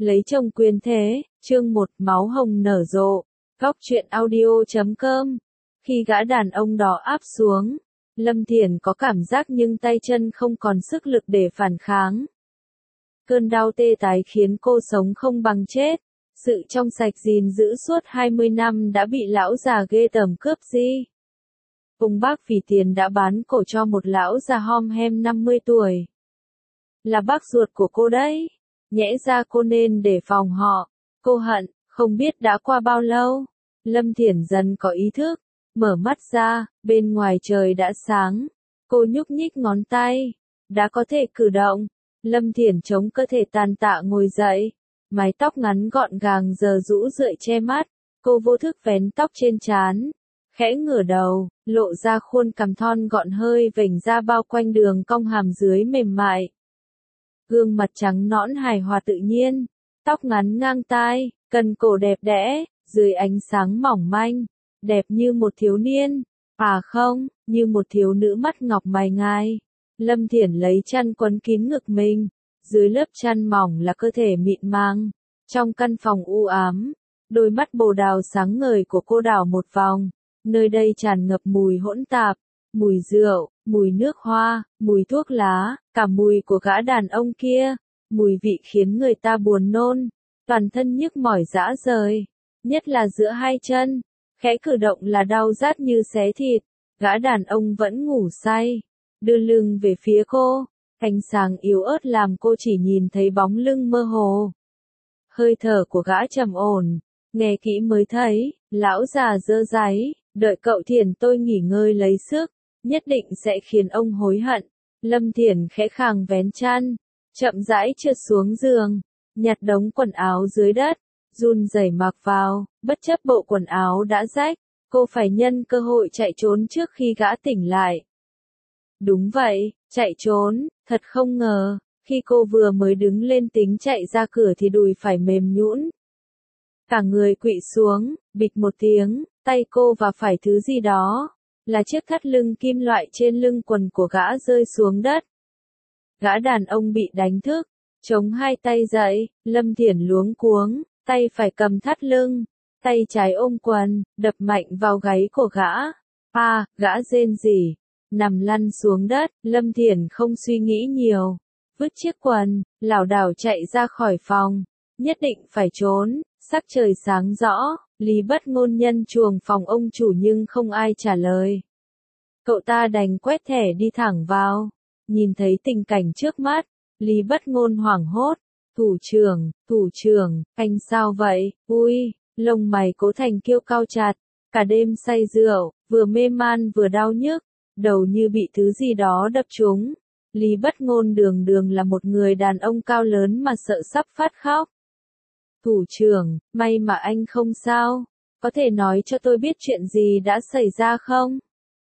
Lấy chồng quyền thế, chương 1 máu hồng nở rộ, góc truyện audio.com. Khi gã đàn ông đó áp xuống, Lâm Thiển có cảm giác nhưng tay chân không còn sức lực để phản kháng. Cơn đau tê tái khiến cô sống không bằng chết. Sự trong sạch gìn giữ suốt 20 năm đã bị lão già ghê tởm cướp đi. Ông bác vì tiền đã bán cổ cho một lão già hom hem 50 tuổi. Là bác ruột của cô đấy. Nhẽ ra cô nên đề phòng họ. Cô hận, không biết đã qua bao lâu. Lâm Thiển dần có ý thức. Mở mắt ra, bên ngoài trời đã sáng. Cô nhúc nhích ngón tay. Đã có thể cử động. Lâm Thiển chống cơ thể tàn tạ ngồi dậy. Mái tóc ngắn gọn gàng giờ rũ rượi che mắt. Cô vô thức vén tóc trên trán. Khẽ ngửa đầu, lộ ra khuôn cằm thon gọn hơi vểnh ra bao quanh đường cong hàm dưới mềm mại. Gương mặt trắng nõn hài hòa tự nhiên, tóc ngắn ngang tai, cần cổ đẹp đẽ, dưới ánh sáng mỏng manh, đẹp như một thiếu niên, à không, như một thiếu nữ mắt ngọc mày ngai. Lâm Thiển lấy chăn quấn kín ngực mình, dưới lớp chăn mỏng là cơ thể mịn màng. Trong căn phòng u ám, đôi mắt bồ đào sáng ngời của cô đảo một vòng, nơi đây tràn ngập mùi hỗn tạp, mùi rượu, mùi nước hoa, mùi thuốc lá, cả mùi của gã đàn ông kia, mùi vị khiến người ta buồn nôn, toàn thân nhức mỏi rã rời, nhất là giữa hai chân, khẽ cử động là đau rát như xé thịt. Gã đàn ông vẫn ngủ say, đưa lưng về phía cô, ánh sáng yếu ớt làm cô chỉ nhìn thấy bóng lưng mơ hồ. Hơi thở của gã trầm ổn, nghe kỹ mới thấy, lão già dơ dáy, đợi cậu Thiển tôi nghỉ ngơi lấy sức, nhất định sẽ khiến ông hối hận. Lâm Thiển khẽ khàng vén chăn, chậm rãi trượt xuống giường, nhặt đống quần áo dưới đất, run rẩy mặc vào, bất chấp bộ quần áo đã rách, cô phải nhân cơ hội chạy trốn trước khi gã tỉnh lại. Đúng vậy, chạy trốn, thật không ngờ, khi cô vừa mới đứng lên tính chạy ra cửa thì đùi phải mềm nhũn. Cả người kụỵ xuống, bịch một tiếng, tay cô và phải thứ gì đó, là chiếc thắt lưng kim loại trên lưng quần của gã rơi xuống đất. Gã đàn ông bị đánh thức, chống hai tay dậy, Lâm Thiển luống cuống, tay phải cầm thắt lưng, tay trái ôm quần, đập mạnh vào gáy của gã. Gã rên rỉ, nằm lăn xuống đất, Lâm Thiển không suy nghĩ nhiều, vứt chiếc quần, lảo đảo chạy ra khỏi phòng, nhất định phải trốn. Sắc trời sáng rõ, Lý Bất Ngôn nhân chuồng phòng ông chủ nhưng không ai trả lời. Cậu ta đành quét thẻ đi thẳng vào, nhìn thấy tình cảnh trước mắt, Lý Bất Ngôn hoảng hốt, thủ trưởng, anh sao vậy, ui, lông mày Cố Thành Kiêu cau chặt, cả đêm say rượu, vừa mê man vừa đau nhức, đầu như bị thứ gì đó đập trúng. Lý Bất Ngôn đường là một người đàn ông cao lớn mà sợ sắp phát khóc. Thủ trưởng, may mà anh không sao, có thể nói cho tôi biết chuyện gì đã xảy ra không?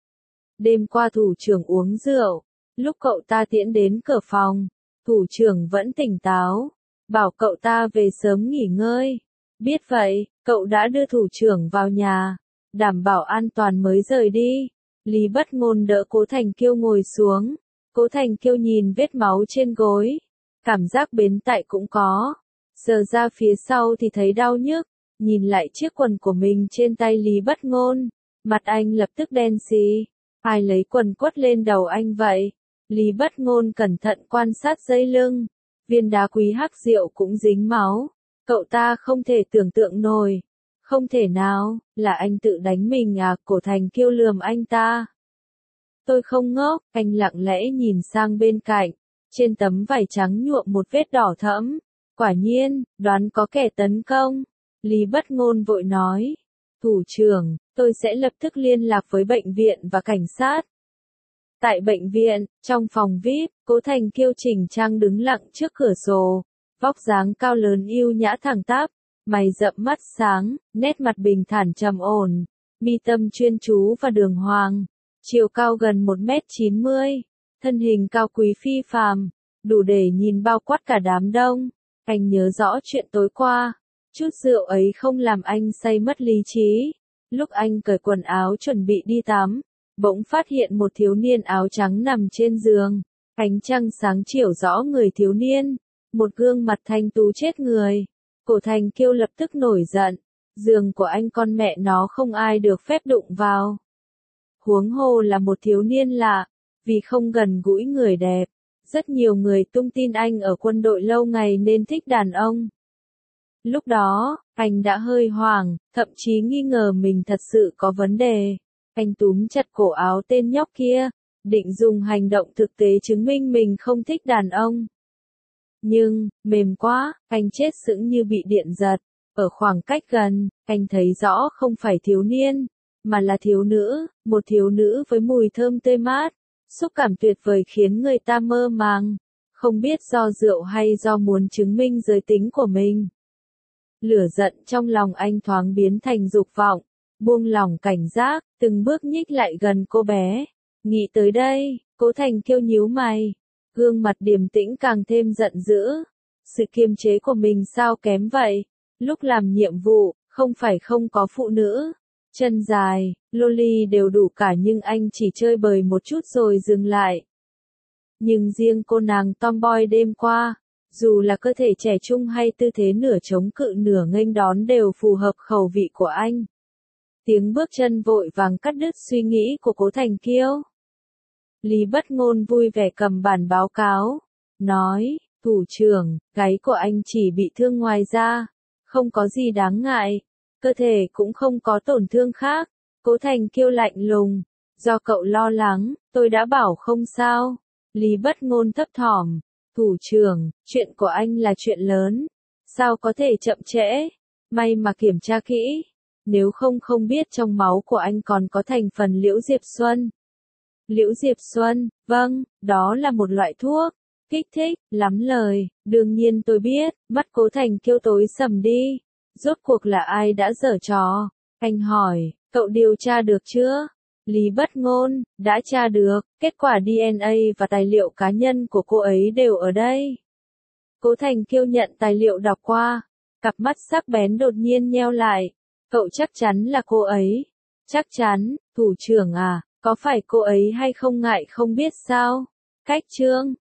Đêm qua thủ trưởng uống rượu, lúc cậu ta tiễn đến cửa phòng, thủ trưởng vẫn tỉnh táo, bảo cậu ta về sớm nghỉ ngơi. Biết vậy, cậu đã đưa thủ trưởng vào nhà, đảm bảo an toàn mới rời đi. Lý Bất Ngôn đỡ Cố Thành Kiêu ngồi xuống, Cố Thành Kiêu nhìn vết máu trên gối, cảm giác bến tại cũng có. Sờ ra phía sau thì thấy đau nhức, nhìn lại chiếc quần của mình trên tay Lý Bất Ngôn, mặt anh lập tức đen xì. Ai lấy quần quất lên đầu anh vậy? Lý Bất Ngôn cẩn thận quan sát dây lưng, viên đá quý hắc rượu cũng dính máu. Cậu ta không thể tưởng tượng nổi. Không thể nào, là anh tự đánh mình à? Cố Thành Kiêu lườm anh ta. Tôi không ngốc, anh lặng lẽ nhìn sang bên cạnh, trên tấm vải trắng nhuộm một vết đỏ thẫm. Quả nhiên, đoán có kẻ tấn công. Lý Bất Ngôn vội nói. Thủ trưởng, tôi sẽ lập tức liên lạc với bệnh viện và cảnh sát. Tại bệnh viện, trong phòng VIP, Cố Thành Kiêu chỉnh trang đứng lặng trước cửa sổ. Vóc dáng cao lớn yêu nhã thẳng tắp, mày rậm mắt sáng, nét mặt bình thản trầm ổn, mi tâm chuyên chú và đường hoàng. Chiều cao gần 1m90, thân hình cao quý phi phàm, đủ để nhìn bao quát cả đám đông. Anh nhớ rõ chuyện tối qua, chút rượu ấy không làm anh say mất lý trí. Lúc anh cởi quần áo chuẩn bị đi tắm, bỗng phát hiện một thiếu niên áo trắng nằm trên giường. Ánh trăng sáng chiếu rõ người thiếu niên, một gương mặt thanh tú chết người. Cổ Thành Kiêu lập tức nổi giận, giường của anh con mẹ nó không ai được phép đụng vào. Huống hồ là một thiếu niên lạ, vì không gần gũi người đẹp. Rất nhiều người tung tin anh ở quân đội lâu ngày nên thích đàn ông. Lúc đó, anh đã hơi hoảng, thậm chí nghi ngờ mình thật sự có vấn đề. Anh túm chặt cổ áo tên nhóc kia, định dùng hành động thực tế chứng minh mình không thích đàn ông. Nhưng, mềm quá, anh chết sững như bị điện giật. Ở khoảng cách gần, anh thấy rõ không phải thiếu niên, mà là thiếu nữ, một thiếu nữ với mùi thơm tươi mát, xúc cảm tuyệt vời khiến người ta mơ màng, không biết do rượu hay do muốn chứng minh giới tính của mình. Lửa giận trong lòng anh thoáng biến thành dục vọng, buông lỏng cảnh giác, từng bước nhích lại gần cô bé. Nghĩ tới đây, Cố Thành Kiêu nhíu mày, gương mặt điềm tĩnh càng thêm giận dữ. Sự kiềm chế của mình sao kém vậy? Lúc làm nhiệm vụ, không phải không có phụ nữ, chân dài, loli đều đủ cả nhưng anh chỉ chơi bời một chút rồi dừng lại. Nhưng riêng cô nàng tomboy đêm qua, dù là cơ thể trẻ trung hay tư thế nửa chống cự nửa nghênh đón đều phù hợp khẩu vị của anh. Tiếng bước chân vội vàng cắt đứt suy nghĩ của Cố Thành Kiêu. Lý Bất Ngôn vui vẻ cầm bản báo cáo, nói, thủ trưởng, gáy của anh chỉ bị thương ngoài da, không có gì đáng ngại, cơ thể cũng không có tổn thương khác. Cố Thành Kiêu lạnh lùng, do cậu lo lắng, tôi đã bảo không sao. Lý Bất Ngôn thấp thỏm, thủ trưởng, chuyện của anh là chuyện lớn, sao có thể chậm trễ, may mà kiểm tra kỹ, nếu không biết trong máu của anh còn có thành phần Liễu Diệp Xuân. Liễu Diệp Xuân, vâng, đó là một loại thuốc, kích thích, lắm lời, đương nhiên tôi biết, mắt Cố Thành Kiêu tối sầm đi, rốt cuộc là ai đã giở trò, anh hỏi, cậu điều tra được chưa? Lý Bất Ngôn, đã tra được, kết quả DNA và tài liệu cá nhân của cô ấy đều ở đây. Cố Thành Kiêu nhận tài liệu đọc qua, cặp mắt sắc bén đột nhiên nheo lại, cậu chắc chắn là cô ấy. Chắc chắn, thủ trưởng à, có phải cô ấy hay không ngại không biết sao? Cách chương